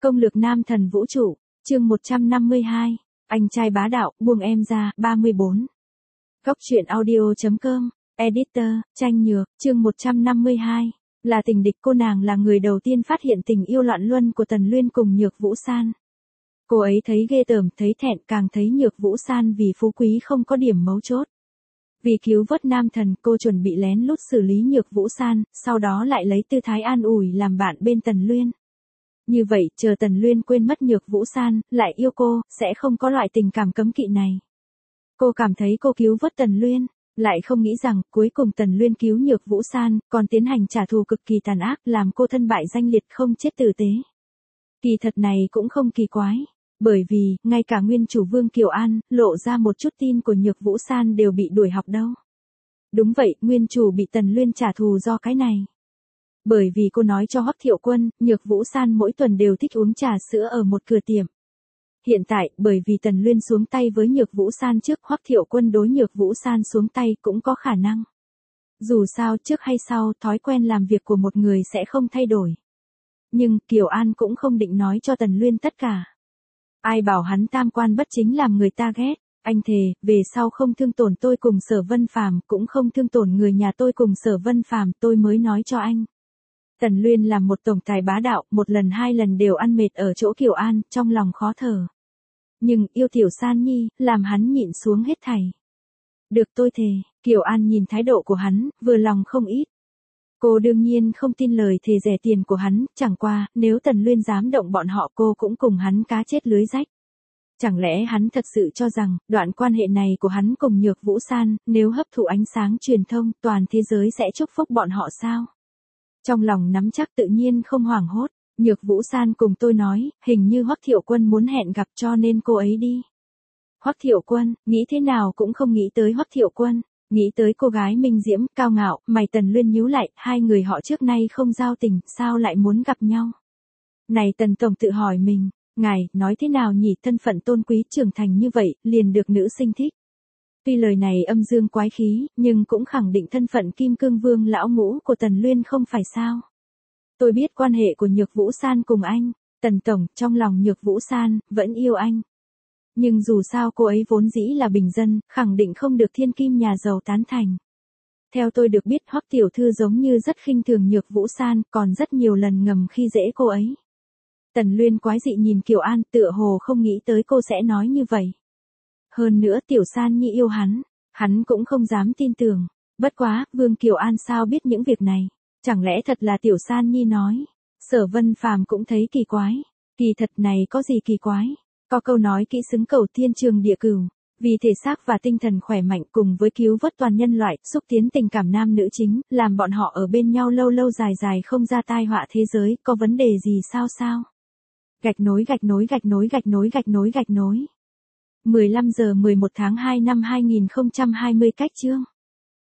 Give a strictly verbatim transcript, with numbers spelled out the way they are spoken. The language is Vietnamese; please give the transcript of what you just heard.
Công lược nam thần vũ trụ, chương một trăm năm mươi hai, anh trai bá đạo, buông em ra, ba mươi bốn. Góc truyện audio.com, editor, Tranh Nhược, chương một trăm năm mươi hai, là tình địch. Cô nàng là người đầu tiên phát hiện tình yêu loạn luân của Tần Luyên cùng Nhược Vũ San. Cô ấy thấy ghê tởm, thấy thẹn, càng thấy Nhược Vũ San vì phú quý không có điểm mấu chốt. Vì cứu vớt nam thần, cô chuẩn bị lén lút xử lý Nhược Vũ San, sau đó lại lấy tư thái an ủi làm bạn bên Tần Luyên. Như vậy, chờ Tần Luyên quên mất Nhược Vũ San, lại yêu cô, sẽ không có loại tình cảm cấm kỵ này. Cô cảm thấy cô cứu vớt Tần Luyên, lại không nghĩ rằng, cuối cùng Tần Luyên cứu Nhược Vũ San, còn tiến hành trả thù cực kỳ tàn ác, làm cô thân bại danh liệt không chết tử tế. Kỳ thật này cũng không kỳ quái, bởi vì, ngay cả nguyên chủ Vương Kiều An, lộ ra một chút tin của Nhược Vũ San đều bị đuổi học đâu. Đúng vậy, nguyên chủ bị Tần Luyên trả thù do cái này. Bởi vì cô nói cho Hoắc Thiệu Quân, Nhược Vũ San mỗi tuần đều thích uống trà sữa ở một cửa tiệm. Hiện tại, bởi vì Tần Luyên xuống tay với Nhược Vũ San trước, Hoắc Thiệu Quân đối Nhược Vũ San xuống tay cũng có khả năng. Dù sao, trước hay sau, thói quen làm việc của một người sẽ không thay đổi. Nhưng, Kiều An cũng không định nói cho Tần Luyên tất cả. Ai bảo hắn tam quan bất chính làm người ta ghét, anh thề, về sau không thương tổn tôi cùng Sở Vân Phàm, cũng không thương tổn người nhà tôi cùng Sở Vân Phàm, tôi mới nói cho anh. Tần Luyên làm một tổng tài bá đạo, một lần hai lần đều ăn mệt ở chỗ Kiều An, trong lòng khó thở. Nhưng, yêu Tiểu San Nhi, làm hắn nhịn xuống hết thảy. Được tôi thề, Kiều An nhìn thái độ của hắn, vừa lòng không ít. Cô đương nhiên không tin lời thề rẻ tiền của hắn, chẳng qua, nếu Tần Luyên dám động bọn họ cô cũng cùng hắn cá chết lưới rách. Chẳng lẽ hắn thật sự cho rằng, đoạn quan hệ này của hắn cùng Nhược Vũ San, nếu hấp thụ ánh sáng truyền thông, toàn thế giới sẽ chúc phúc bọn họ sao? Trong lòng nắm chắc tự nhiên không hoảng hốt, Nhược Vũ San cùng tôi nói, hình như Hoắc Thiệu Quân muốn hẹn gặp cho nên cô ấy đi. Hoắc Thiệu Quân, nghĩ thế nào cũng không nghĩ tới Hoắc Thiệu Quân, nghĩ tới cô gái minh diễm, cao ngạo, mày Tần Luyên nhíu lại, hai người họ trước nay không giao tình, sao lại muốn gặp nhau? Này Tần Tổng tự hỏi mình, ngài, nói thế nào nhỉ, thân phận tôn quý trưởng thành như vậy, liền được nữ sinh thích. Tuy lời này âm dương quái khí, nhưng cũng khẳng định thân phận Kim Cương Vương lão ngũ của Tần Luyên không phải sao. Tôi biết quan hệ của Nhược Vũ San cùng anh, Tần Tổng, trong lòng Nhược Vũ San, vẫn yêu anh. Nhưng dù sao cô ấy vốn dĩ là bình dân, khẳng định không được thiên kim nhà giàu tán thành. Theo tôi được biết Hoắc tiểu thư giống như rất khinh thường Nhược Vũ San, còn rất nhiều lần ngầm khi dễ cô ấy. Tần Luyên quái dị nhìn Kiều An, tựa hồ không nghĩ tới cô sẽ nói như vậy. Hơn nữa Tiểu San Nhi yêu hắn, hắn cũng không dám tin tưởng. Bất quá, Vương Kiều An sao biết những việc này? Chẳng lẽ thật là Tiểu San Nhi nói? Sở Vân Phàm cũng thấy kỳ quái. Kỳ thật này có gì kỳ quái? Có câu nói kỹ xứng cầu thiên trường địa cửu. Vì thể xác và tinh thần khỏe mạnh cùng với cứu vớt toàn nhân loại, xúc tiến tình cảm nam nữ chính, làm bọn họ ở bên nhau lâu lâu dài dài không ra tai họa thế giới, có vấn đề gì sao sao? Gạch nối gạch nối gạch nối gạch nối gạch nối gạch nối. mười lăm giờ mười một tháng hai năm hai nghìn không trăm hai mươi cách chương.